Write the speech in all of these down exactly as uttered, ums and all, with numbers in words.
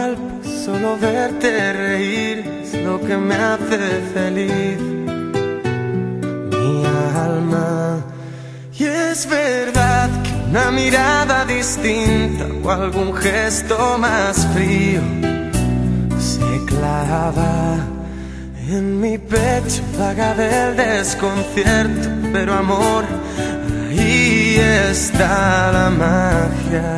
alma, solo verte reír es lo que me hace feliz, mi alma. Y es verdad que una mirada distinta o algún gesto más frío se clava en mi pecho, vaga del desconcierto, pero amor, ahí está la magia.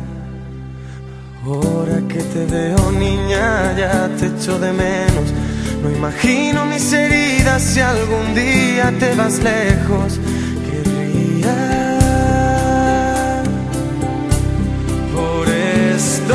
Ahora que te veo, niña, ya te echo de menos. No imagino mis heridas si algún día te vas lejos. Querría por esto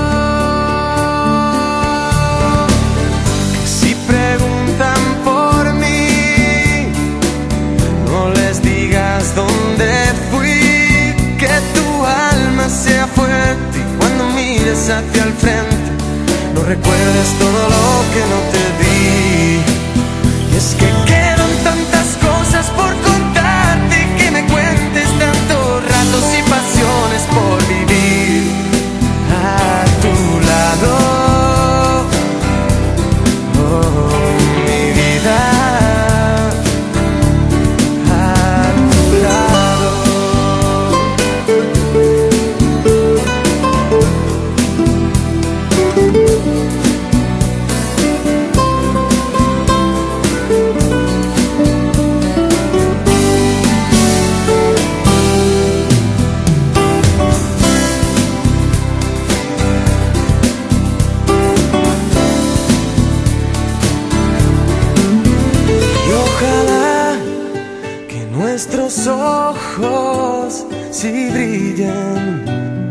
que si preguntan por mí, no les digas dónde fui, que tu alma sea fuerte y cuando mires hacia el frente no recuerdes todo lo que no te di. Y es que quedan tantas cosas por contarte, que me cuentes tantos ratos y pasiones por vivir a tu lado. Oh, mi vida, a tu lado. Nuestros ojos si brillen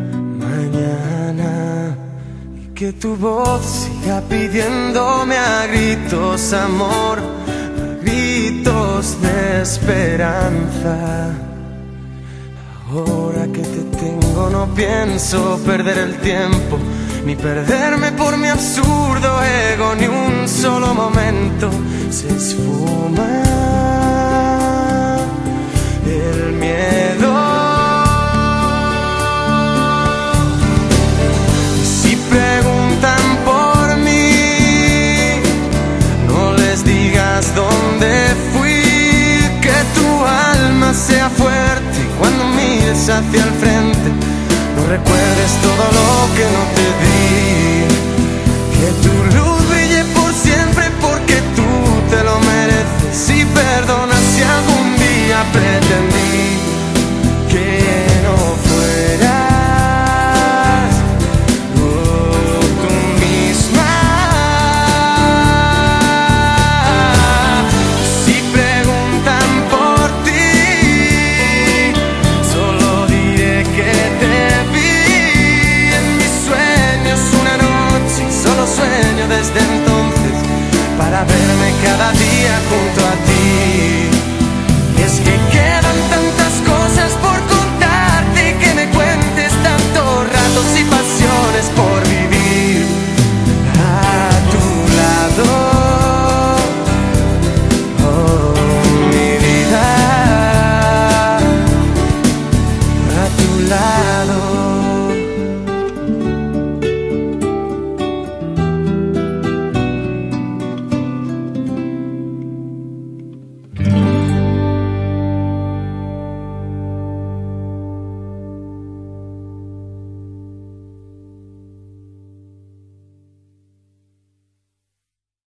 mañana y que tu voz siga pidiéndome a gritos amor, a gritos de esperanza. Ahora que te tengo no pienso perder el tiempo, ni perderme por mi absurdo ego, ni un solo momento se esfuma el miedo. Y si preguntan por mí, no les digas dónde fui, que tu alma sea fuerte y cuando mires hacia el frente no recuerdes todo lo que no te di, que tu luz brille por siempre porque tú te lo mereces y perdona si algún día pretendí que no fueras oh, tú misma. Si preguntan por ti, solo diré que te vi en mis sueños una noche y solo sueño desde entonces para verme cada día junto